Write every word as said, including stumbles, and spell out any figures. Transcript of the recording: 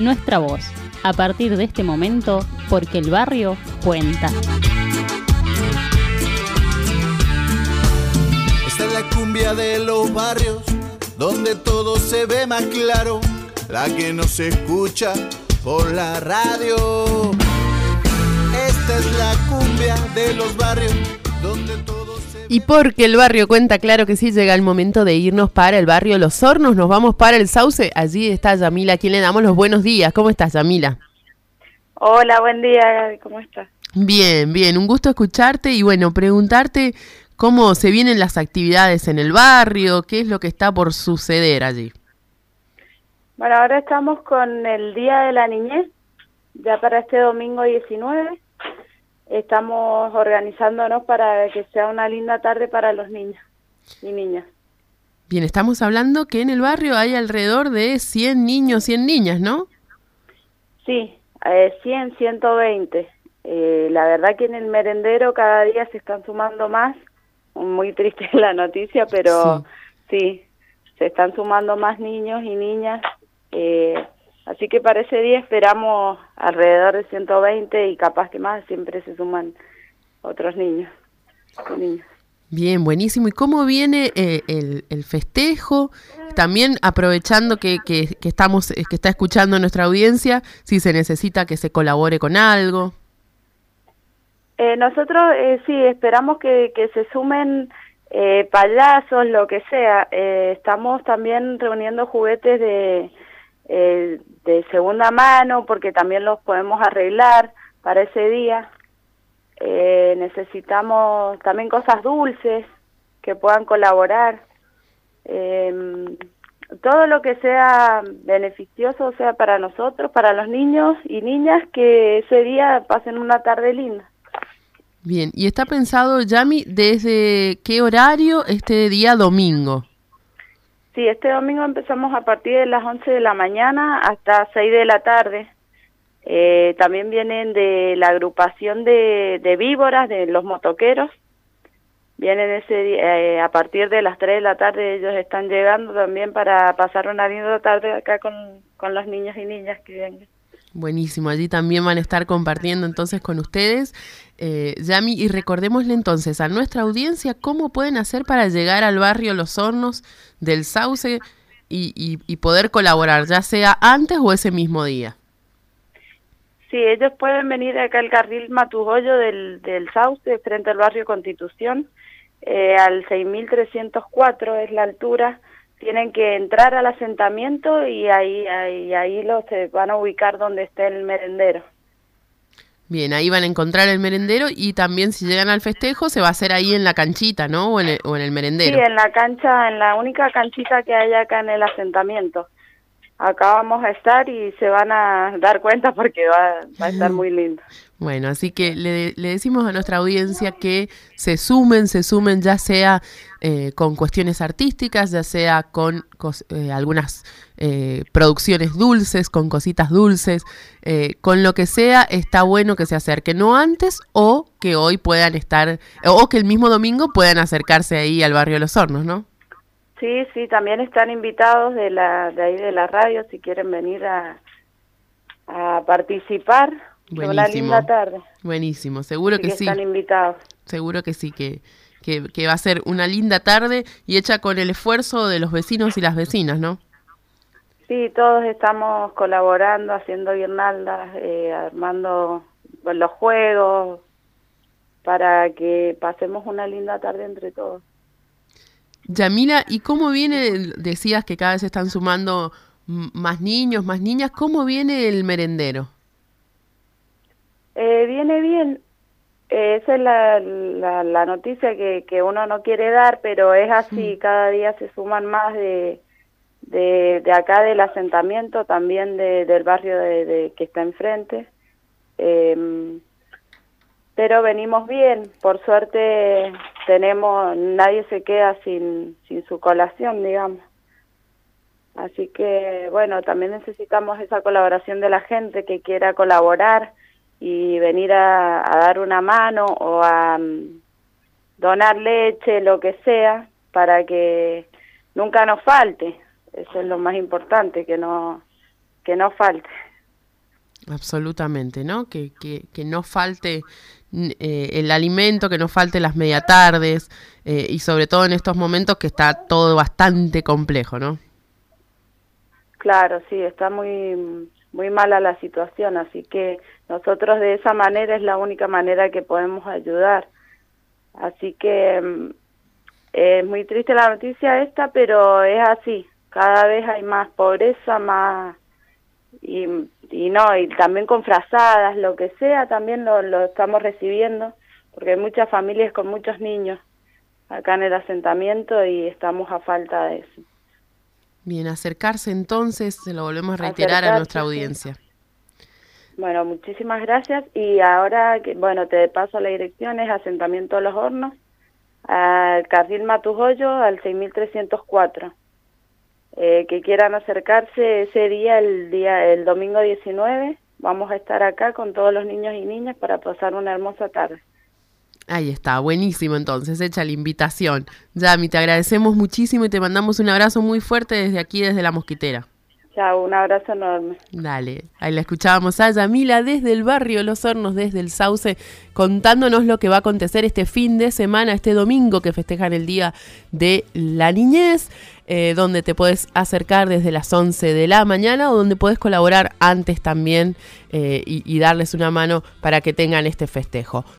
nuestra voz. A partir de este momento, porque el barrio cuenta. Esta es la cumbia de los barrios, donde todo se ve más claro, la que no se escucha por la radio. Esta es la cumbia de los barrios, donde todo se ve... Y porque el barrio cuenta, claro que sí, llega el momento de irnos para el barrio Los Hornos, nos vamos para el Sauce. Allí está Yamila, a quien le damos los buenos días. ¿Cómo estás, Yamila? Hola, buen día, ¿cómo estás? Bien, bien, un gusto escucharte y bueno, preguntarte cómo se vienen las actividades en el barrio, qué es lo que está por suceder allí. Bueno, ahora estamos con el Día de la Niñez, ya para este domingo diecinueve. Estamos organizándonos para que sea una linda tarde para los niños y niñas. Bien, estamos hablando que en el barrio hay alrededor de cien niños, cien niñas, ¿no? Sí, eh, cien, ciento veinte. Eh, la verdad que en el merendero cada día se están sumando más. Muy triste la noticia, pero sí, sí se están sumando más niños y niñas. Eh, así que para ese día esperamos alrededor de ciento veinte y capaz que más, siempre se suman otros niños y niñas. Bien, buenísimo. ¿Y cómo viene eh, el, el festejo? También aprovechando que, que, que estamos, que está escuchando nuestra audiencia, si se necesita que se colabore con algo. Eh, nosotros eh, sí, esperamos que, que se sumen eh, payasos, lo que sea. Eh, estamos también reuniendo juguetes de, eh, de segunda mano, porque también los podemos arreglar para ese día. Eh, necesitamos también cosas dulces que puedan colaborar. Eh, todo lo que sea beneficioso, o sea, para nosotros, para los niños y niñas, que ese día pasen una tarde linda. Bien, y está pensado, Yami, ¿desde qué horario este día domingo? Sí, este domingo empezamos a partir de las once de la mañana hasta seis de la tarde. Eh, también vienen de la agrupación de, de víboras, de los motoqueros. Vienen ese día, eh, a partir de las tres de la tarde, ellos están llegando también para pasar una linda tarde acá con, con los niños y niñas que vengan. Buenísimo, allí también van a estar compartiendo entonces con ustedes. Eh, Yami, y recordémosle entonces a nuestra audiencia cómo pueden hacer para llegar al barrio Los Hornos del Sauce y, y, y poder colaborar, ya sea antes o ese mismo día. Sí, ellos pueden venir acá al carril Matugollo del, del Sauce, frente al barrio Constitución, eh, al seis mil trescientos cuatro es la altura. Tienen que entrar al asentamiento y ahí ahí, ahí los se van a ubicar donde esté el merendero. Bien, ahí van a encontrar el merendero y también si llegan al festejo se va a hacer ahí en la canchita, ¿no? O en el, o en el merendero. Sí, en la cancha, en la única canchita que hay acá en el asentamiento. Acá vamos a estar y se van a dar cuenta porque va, va a estar muy lindo. Bueno, así que le, le decimos a nuestra audiencia que se sumen, se sumen ya sea eh, con cuestiones artísticas, ya sea con cos, eh, algunas eh, producciones dulces, con cositas dulces, eh, con lo que sea, está bueno que se acerquen, no antes o que hoy puedan estar, o que el mismo domingo puedan acercarse ahí al barrio Los Hornos, ¿no? Sí, sí, también están invitados de la de ahí de la radio si quieren venir a, a participar. Buenísimo. Una linda tarde. Buenísimo, seguro sí que, que sí. Están invitados. Seguro que sí, que, que, que va a ser una linda tarde y hecha con el esfuerzo de los vecinos y las vecinas, ¿no? Sí, todos estamos colaborando, haciendo guirnaldas, eh, armando los juegos para que pasemos una linda tarde entre todos. Yamila, ¿y cómo viene, decías que cada vez se están sumando más niños, más niñas, cómo viene el merendero? Eh, viene bien, eh, esa es la, la, la noticia que, que uno no quiere dar, pero es así, mm. cada día se suman más de, de, de acá del asentamiento, también de, del barrio de, de que está enfrente. Eh, pero venimos bien, por suerte tenemos, nadie se queda sin, sin su colación, digamos. Así que, bueno, también necesitamos esa colaboración de la gente que quiera colaborar y venir a, a dar una mano o a um, donar leche, lo que sea, para que nunca nos falte. Eso es lo más importante, que no, que no falte. Absolutamente, ¿no? Que, que, que no falte eh, el alimento, que no falte las media tardes eh, y sobre todo en estos momentos que está todo bastante complejo, ¿no? Claro, sí, está muy muy mala la situación, así que nosotros de esa manera es la única manera que podemos ayudar. Así que es muy triste la noticia esta, pero es así, cada vez hay más pobreza, más y, y no, y también con frazadas, lo que sea, también lo, lo estamos recibiendo, porque hay muchas familias con muchos niños acá en el asentamiento y estamos a falta de eso. Bien, acercarse entonces, se lo volvemos a reiterar Acercarse, a nuestra audiencia. Sí. Bueno, muchísimas gracias y ahora, que bueno, te paso la dirección, es Asentamiento Los Hornos, al Carril Matujoyo, al seis mil trescientos cuatro. Eh, que quieran acercarse ese día, el día, el domingo diecinueve, vamos a estar acá con todos los niños y niñas para pasar una hermosa tarde. Ahí está, buenísimo entonces, hecha la invitación. Yami, te agradecemos muchísimo y te mandamos un abrazo muy fuerte desde aquí, desde La Mosquitera. Chao, un abrazo enorme. Dale, ahí la escuchábamos a Yamila desde el barrio Los Hornos, desde el Sauce, contándonos lo que va a acontecer este fin de semana, este domingo que festejan el Día de la Niñez, eh, donde te puedes acercar desde las once de la mañana o donde puedes colaborar antes también eh, y, y darles una mano para que tengan este festejo.